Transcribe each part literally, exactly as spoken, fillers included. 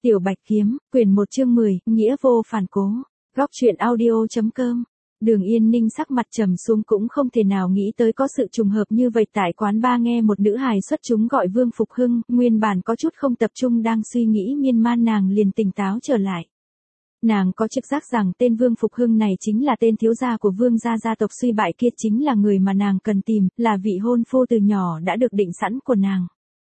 Tiểu Bạch Kiếm, quyển một chương mười, nghĩa vô phản cố. Góc truyện audio.com. Đường Yên Ninh sắc mặt trầm xuống, cũng không thể nào nghĩ tới có sự trùng hợp như vậy. Tại quán ba nghe một nữ hài xuất chúng gọi Vương Phục Hưng, nguyên bản có chút không tập trung đang suy nghĩ miên man, nàng liền tỉnh táo trở lại. Nàng có trực giác rằng tên Vương Phục Hưng này chính là tên thiếu gia của Vương gia gia tộc suy bại kia, chính là người mà nàng cần tìm, là vị hôn phu từ nhỏ đã được định sẵn của nàng.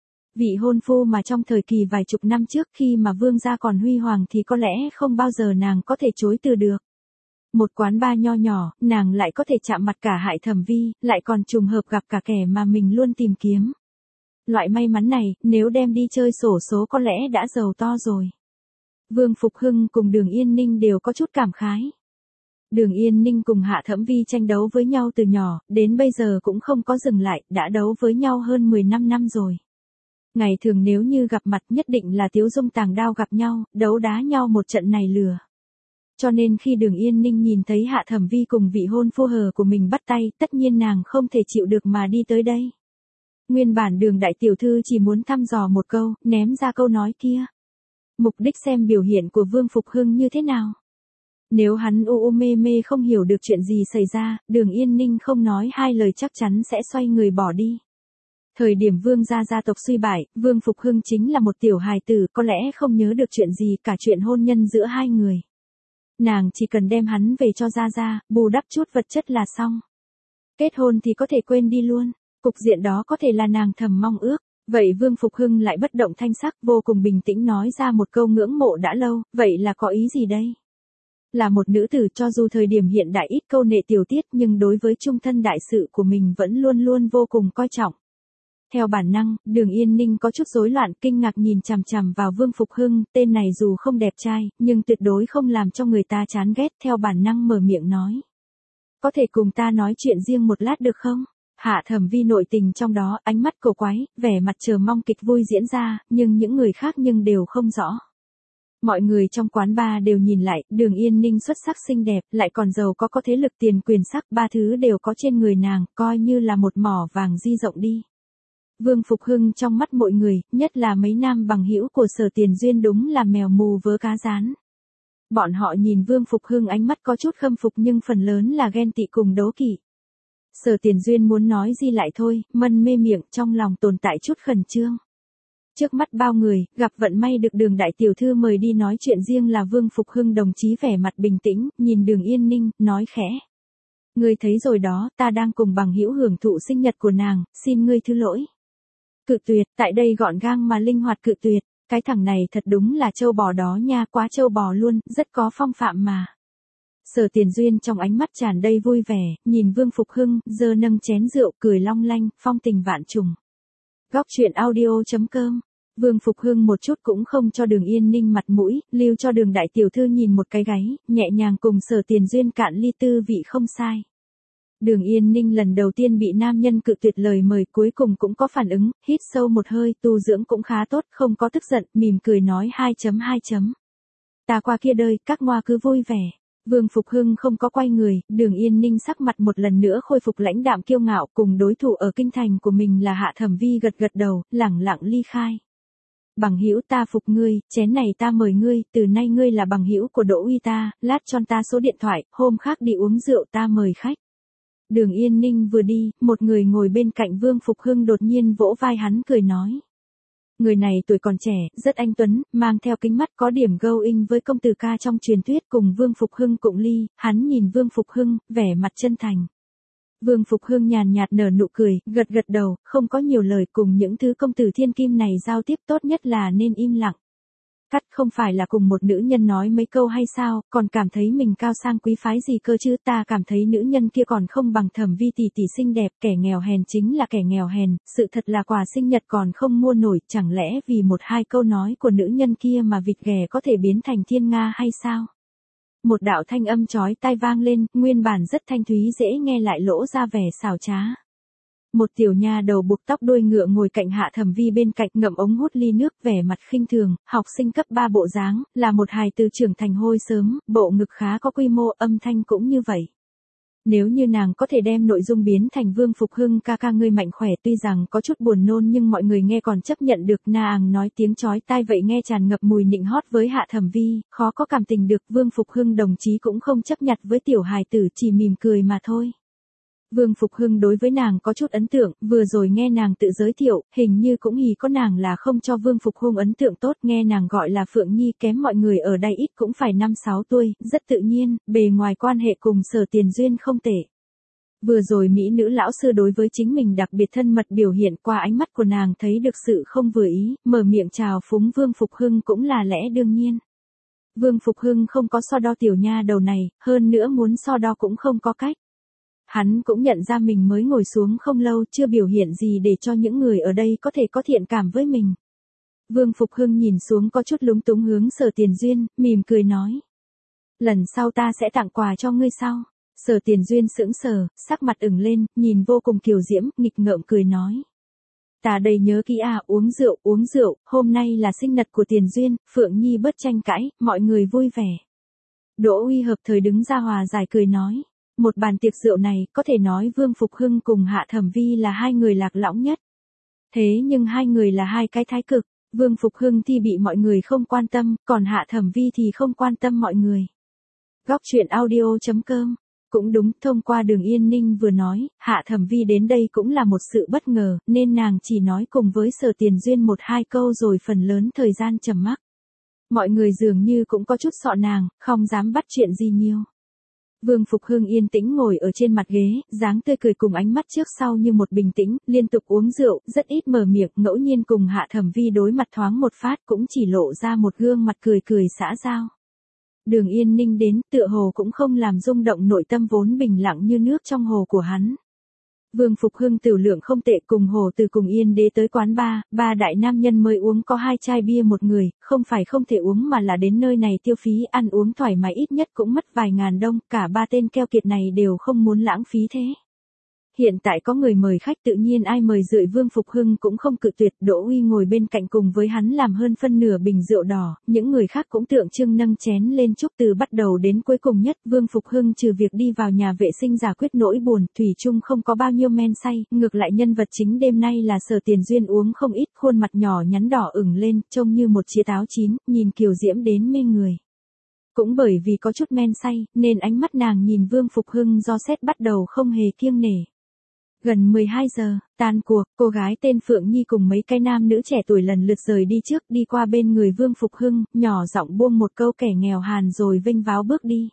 Vị hôn phu mà trong thời kỳ vài chục năm trước khi mà Vương gia còn huy hoàng thì có lẽ không bao giờ nàng có thể chối từ được. Một quán bar nho nhỏ, nàng lại có thể chạm mặt cả Hại Thẩm Vi, lại còn trùng hợp gặp cả kẻ mà mình luôn tìm kiếm. Loại may mắn này, nếu đem đi chơi xổ số có lẽ đã giàu to rồi. Vương Phục Hưng cùng Đường Yên Ninh đều có chút cảm khái. Đường Yên Ninh cùng Hạ Thẩm Vi tranh đấu với nhau từ nhỏ, đến bây giờ cũng không có dừng lại, đã đấu với nhau hơn mười lăm năm rồi. Ngày thường nếu như gặp mặt nhất định là Tiếu Dung tàng đao gặp nhau, đấu đá nhau một trận này lừa. Cho nên khi Đường Yên Ninh nhìn thấy Hạ Thẩm Vi cùng vị hôn phu hờ của mình bắt tay, tất nhiên nàng không thể chịu được mà đi tới đây. Nguyên bản Đường đại tiểu thư chỉ muốn thăm dò một câu, ném ra câu nói kia. Mục đích xem biểu hiện của Vương Phục Hưng như thế nào. Nếu hắn u u mê mê không hiểu được chuyện gì xảy ra, Đường Yên Ninh không nói hai lời chắc chắn sẽ xoay người bỏ đi. Thời điểm Vương gia gia tộc suy bại, Vương Phục Hưng chính là một tiểu hài tử, có lẽ không nhớ được chuyện gì cả chuyện hôn nhân giữa hai người. Nàng chỉ cần đem hắn về cho gia gia, bù đắp chút vật chất là xong. Kết hôn thì có thể quên đi luôn, cục diện đó có thể là nàng thầm mong ước. Vậy Vương Phục Hưng lại bất động thanh sắc, vô cùng bình tĩnh nói ra một câu ngưỡng mộ đã lâu, vậy là có ý gì đây? Là một nữ tử, cho dù thời điểm hiện đại ít câu nệ tiểu tiết nhưng đối với trung thân đại sự của mình vẫn luôn luôn vô cùng coi trọng. Theo bản năng, Đường Yên Ninh có chút rối loạn, kinh ngạc nhìn chằm chằm vào Vương Phục Hưng, tên này dù không đẹp trai, nhưng tuyệt đối không làm cho người ta chán ghét, theo bản năng mở miệng nói. Có thể cùng ta nói chuyện riêng một lát được không? Hạ Thẩm Vi nội tình trong đó, ánh mắt cổ quái, vẻ mặt chờ mong kịch vui diễn ra, nhưng những người khác nhưng đều không rõ. Mọi người trong quán bar đều nhìn lại, Đường Yên Ninh xuất sắc xinh đẹp, lại còn giàu có có thế lực tiền quyền sắc, ba thứ đều có trên người nàng, coi như là một mỏ vàng di rộng đi. Vương Phục Hưng trong mắt mọi người, nhất là mấy nam bằng hữu của Sở Tiền Duyên đúng là mèo mù vớ cá rán. Bọn họ nhìn Vương Phục Hưng ánh mắt có chút khâm phục nhưng phần lớn là ghen tị cùng đố kỵ. Sở Tiền Duyên muốn nói gì lại thôi, mân mê miệng, trong lòng tồn tại chút khẩn trương. Trước mắt bao người, gặp vận may được Đường đại tiểu thư mời đi nói chuyện riêng là Vương Phục Hưng đồng chí vẻ mặt bình tĩnh, nhìn Đường Yên Ninh, nói khẽ. Ngươi thấy rồi đó, ta đang cùng bằng hữu hưởng thụ sinh nhật của nàng, xin ngươi thứ lỗi. Cự tuyệt, tại đây gọn gàng mà linh hoạt cự tuyệt, cái thằng này thật đúng là trâu bò đó nha, quá trâu bò luôn, rất có phong phạm mà. Sở Tiền Duyên trong ánh mắt tràn đầy vui vẻ, nhìn Vương Phục Hưng, giơ nâng chén rượu, cười long lanh, phong tình vạn trùng. Góc truyện audio.com. Vương Phục Hưng một chút cũng không cho Đường Yên Ninh mặt mũi, lưu cho Đường đại tiểu thư nhìn một cái gáy, nhẹ nhàng cùng Sở Tiền Duyên cạn ly, tư vị không sai. Đường Yên Ninh lần đầu tiên bị nam nhân cự tuyệt lời mời, cuối cùng cũng có phản ứng, hít sâu một hơi, tu dưỡng cũng khá tốt, không có tức giận, mỉm cười nói hai chấm hai chấm. Ta qua kia đời, các ngoa cứ vui vẻ. Vương Phục Hưng không có quay người, Đường Yên Ninh sắc mặt một lần nữa khôi phục lãnh đạm kiêu ngạo, cùng đối thủ ở kinh thành của mình là Hạ Thẩm Vi gật gật đầu, lẳng lặng ly khai. Bằng hữu ta phục ngươi, chén này ta mời ngươi, từ nay ngươi là bằng hữu của Đỗ Uy ta, lát cho ta số điện thoại, hôm khác đi uống rượu ta mời khách. Đường Yên Ninh vừa đi, một người ngồi bên cạnh Vương Phục Hưng đột nhiên vỗ vai hắn cười nói. Người này tuổi còn trẻ, rất anh tuấn, mang theo kính mắt có điểm going với công tử ca trong truyền thuyết, cùng Vương Phục Hưng cụng ly, hắn nhìn Vương Phục Hưng, vẻ mặt chân thành. Vương Phục Hưng nhàn nhạt nở nụ cười, gật gật đầu, không có nhiều lời, cùng những thứ công tử thiên kim này giao tiếp tốt nhất là nên im lặng. Cắt, không phải là cùng một nữ nhân nói mấy câu hay sao, còn cảm thấy mình cao sang quý phái gì cơ chứ, ta cảm thấy nữ nhân kia còn không bằng Thẩm Vi tỷ tỷ xinh đẹp, kẻ nghèo hèn chính là kẻ nghèo hèn, sự thật là quà sinh nhật còn không mua nổi, chẳng lẽ vì một hai câu nói của nữ nhân kia mà vịt ghẻ có thể biến thành thiên nga hay sao? Một đạo thanh âm chói tai vang lên, nguyên bản rất thanh thúy dễ nghe lại lỗ ra vẻ xảo trá. Một tiểu nha đầu buộc tóc đuôi ngựa ngồi cạnh Hạ Thẩm Vi bên cạnh, ngậm ống hút ly nước, vẻ mặt khinh thường, học sinh cấp ba bộ dáng, là một hài từ trưởng thành hôi sớm, bộ ngực khá có quy mô, âm thanh cũng như vậy. Nếu như nàng có thể đem nội dung biến thành Vương Phục Hưng ca ca ngươi mạnh khỏe, tuy rằng có chút buồn nôn nhưng mọi người nghe còn chấp nhận được. Nàng nói tiếng chói tai vậy nghe tràn ngập mùi nịnh hót với Hạ Thẩm Vi, khó có cảm tình được. Vương Phục Hưng đồng chí cũng không chấp nhặt với tiểu hài tử, chỉ mỉm cười mà thôi. Vương Phục Hưng đối với nàng có chút ấn tượng, vừa rồi nghe nàng tự giới thiệu, hình như cũng hì có nàng là không cho Vương Phục Hưng ấn tượng tốt, nghe nàng gọi là Phượng Nhi, kém mọi người ở đây ít cũng phải năm sáu tuổi, rất tự nhiên, bề ngoài quan hệ cùng Sở Tiền Duyên không tệ. Vừa rồi mỹ nữ lão sư đối với chính mình đặc biệt thân mật biểu hiện, qua ánh mắt của nàng thấy được sự không vừa ý, mở miệng chào phúng Vương Phục Hưng cũng là lẽ đương nhiên. Vương Phục Hưng không có so đo tiểu nha đầu này, hơn nữa muốn so đo cũng không có cách. Hắn cũng nhận ra mình mới ngồi xuống không lâu, chưa biểu hiện gì để cho những người ở đây có thể có thiện cảm với mình. Vương Phục Hưng nhìn xuống có chút lúng túng hướng Sở Tiền Duyên, mỉm cười nói. Lần sau ta sẽ tặng quà cho ngươi sau. Sở Tiền Duyên sững sờ, sắc mặt ửng lên, nhìn vô cùng kiều diễm, nghịch ngợm cười nói. Ta đây nhớ kỹ à, uống rượu, uống rượu, hôm nay là sinh nhật của Tiền Duyên, Phượng Nhi bớt tranh cãi, mọi người vui vẻ. Đỗ Uy hợp thời đứng ra hòa giải cười nói. Một bàn tiệc rượu này, có thể nói Vương Phục Hưng cùng Hạ Thẩm Vi là hai người lạc lõng nhất. Thế nhưng hai người là hai cái thái cực, Vương Phục Hưng thì bị mọi người không quan tâm, còn Hạ Thẩm Vi thì không quan tâm mọi người. Góc truyện audio chấm com. Cũng đúng, thông qua Đường Yên Ninh vừa nói, Hạ Thẩm Vi đến đây cũng là một sự bất ngờ, nên nàng chỉ nói cùng với Sở Tiền Duyên một hai câu rồi phần lớn thời gian trầm mặc. Mọi người dường như cũng có chút sợ nàng, không dám bắt chuyện gì nhiều. Vương Phục Hưng yên tĩnh ngồi ở trên mặt ghế, dáng tươi cười cùng ánh mắt trước sau như một bình tĩnh, liên tục uống rượu, rất ít mở miệng, ngẫu nhiên cùng Hạ Thẩm Vi đối mặt thoáng một phát cũng chỉ lộ ra một gương mặt cười cười xã giao. Đường Yên Ninh đến, tựa hồ cũng không làm rung động nội tâm vốn bình lặng như nước trong hồ của hắn. Vương Phục Hưng tiểu lượng không tệ, cùng Hồ Từ cùng Yên Đế tới quán bar, ba đại nam nhân mới uống có hai chai bia một người, không phải không thể uống mà là đến nơi này tiêu phí ăn uống thoải mái ít nhất cũng mất vài ngàn đồng, cả ba tên keo kiệt này đều không muốn lãng phí thế. Hiện tại có người mời khách tự nhiên ai mời rượu Vương Phục Hưng cũng không cự tuyệt, Đỗ Uy ngồi bên cạnh cùng với hắn làm hơn phân nửa bình rượu đỏ, những người khác cũng tượng trưng nâng chén lên chúc từ bắt đầu đến cuối cùng nhất. Vương Phục Hưng trừ việc đi vào nhà vệ sinh giải quyết nỗi buồn, thủy chung không có bao nhiêu men say, ngược lại nhân vật chính đêm nay là Sở Tiền Duyên uống không ít, khuôn mặt nhỏ nhắn đỏ ửng lên, trông như một chia táo chín, nhìn kiều diễm đến mê người. Cũng bởi vì có chút men say, nên ánh mắt nàng nhìn Vương Phục Hưng do xét bắt đầu không hề kiêng nể. Gần mười hai giờ, tan cuộc, cô gái tên Phượng Nhi cùng mấy cái nam nữ trẻ tuổi lần lượt rời đi trước, đi qua bên người Vương Phục Hưng, nhỏ giọng buông một câu kẻ nghèo hàn rồi vênh váo bước đi.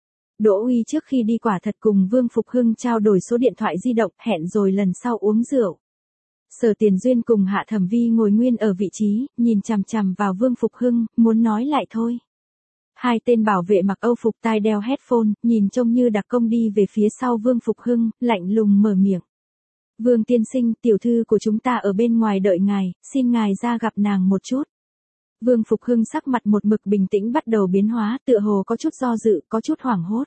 Đỗ Uy trước khi đi quả thật cùng Vương Phục Hưng trao đổi số điện thoại di động, hẹn rồi lần sau uống rượu. Sở Tiền Duyên cùng Hạ Thẩm Vi ngồi nguyên ở vị trí, nhìn chằm chằm vào Vương Phục Hưng, muốn nói lại thôi. Hai tên bảo vệ mặc âu phục tai đeo headphone, nhìn trông như đặc công đi về phía sau Vương Phục Hưng, lạnh lùng mở miệng. Vương tiên sinh, tiểu thư của chúng ta ở bên ngoài đợi ngài, xin ngài ra gặp nàng một chút. Vương Phục Hưng sắc mặt một mực bình tĩnh bắt đầu biến hóa, tựa hồ có chút do dự, có chút hoảng hốt.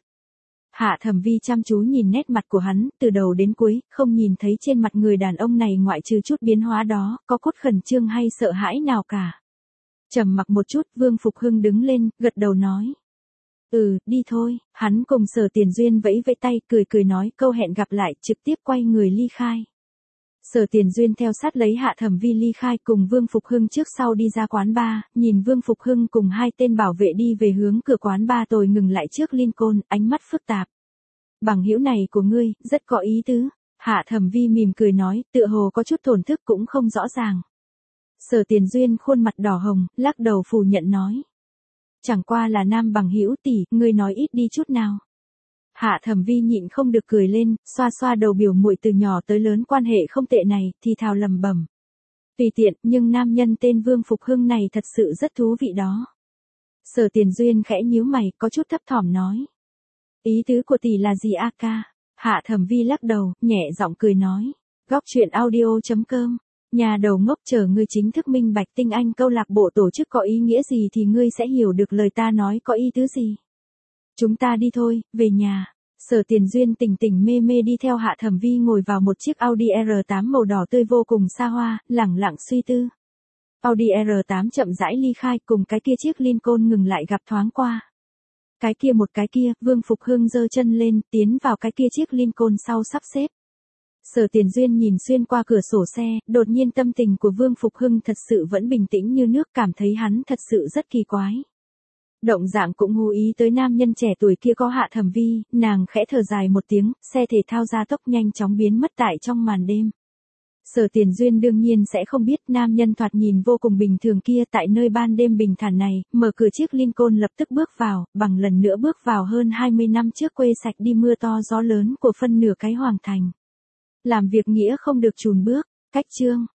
Hạ Thẩm Vi chăm chú nhìn nét mặt của hắn, từ đầu đến cuối, không nhìn thấy trên mặt người đàn ông này ngoại trừ chút biến hóa đó, có cốt khẩn trương hay sợ hãi nào cả. Trầm mặc một chút, Vương Phục Hưng đứng lên, gật đầu nói. Ừ, đi thôi, hắn cùng Sở Tiền Duyên vẫy vẫy tay, cười cười nói câu hẹn gặp lại, trực tiếp quay người ly khai. Sở Tiền Duyên theo sát lấy Hạ Thẩm Vi ly khai cùng Vương Phục Hưng trước sau đi ra quán bar, nhìn Vương Phục Hưng cùng hai tên bảo vệ đi về hướng cửa quán bar rồi ngừng lại trước Lincoln, ánh mắt phức tạp. Bằng hữu này của ngươi, rất có ý tứ. Hạ Thẩm Vi mỉm cười nói, tựa hồ có chút thổn thức cũng không rõ ràng. Sở Tiền Duyên khuôn mặt đỏ hồng, lắc đầu phủ nhận nói. Chẳng qua là nam bằng hữu tỷ, ngươi nói ít đi chút nào. Hạ Thẩm Vi nhịn không được cười lên, xoa xoa đầu biểu muội từ nhỏ tới lớn quan hệ không tệ này, thì thào lầm bẩm. Tùy tiện, nhưng nam nhân tên Vương Phục Hưng này thật sự rất thú vị đó. Sở Tiền Duyên khẽ nhíu mày, có chút thấp thỏm nói. Ý tứ của tỷ là gì a ca? Hạ Thẩm Vi lắc đầu, nhẹ giọng cười nói. Góc truyện audio chấm com. Nhà đầu ngốc, chờ ngươi chính thức minh bạch tinh anh câu lạc bộ tổ chức có ý nghĩa gì thì ngươi sẽ hiểu được lời ta nói có ý tứ gì. Chúng ta đi thôi, về nhà. Sở Tiền Duyên tỉnh tỉnh mê mê đi theo Hạ Thẩm Vi ngồi vào một chiếc Audi R tám màu đỏ tươi vô cùng xa hoa, lẳng lặng suy tư. Audi R tám chậm rãi ly khai cùng cái kia chiếc Lincoln ngừng lại gặp thoáng qua. Cái kia một cái kia, Vương Phục Hưng giơ chân lên, tiến vào cái kia chiếc Lincoln sau sắp xếp. Sở Tiền Duyên nhìn xuyên qua cửa sổ xe, đột nhiên tâm tình của Vương Phục Hưng thật sự vẫn bình tĩnh như nước, cảm thấy hắn thật sự rất kỳ quái. Động dạng cũng chú ý tới nam nhân trẻ tuổi kia có Hạ Thẩm Vi, nàng khẽ thở dài một tiếng, xe thể thao gia tốc nhanh chóng biến mất tại trong màn đêm. Sở Tiền Duyên đương nhiên sẽ không biết nam nhân thoạt nhìn vô cùng bình thường kia tại nơi ban đêm bình thản này, mở cửa chiếc Lincoln lập tức bước vào, bằng lần nữa bước vào hơn hai mươi năm trước quê sạch đi mưa to gió lớn của phân nửa cái hoàng thành. Làm việc nghĩa không được chùn bước, cách chương.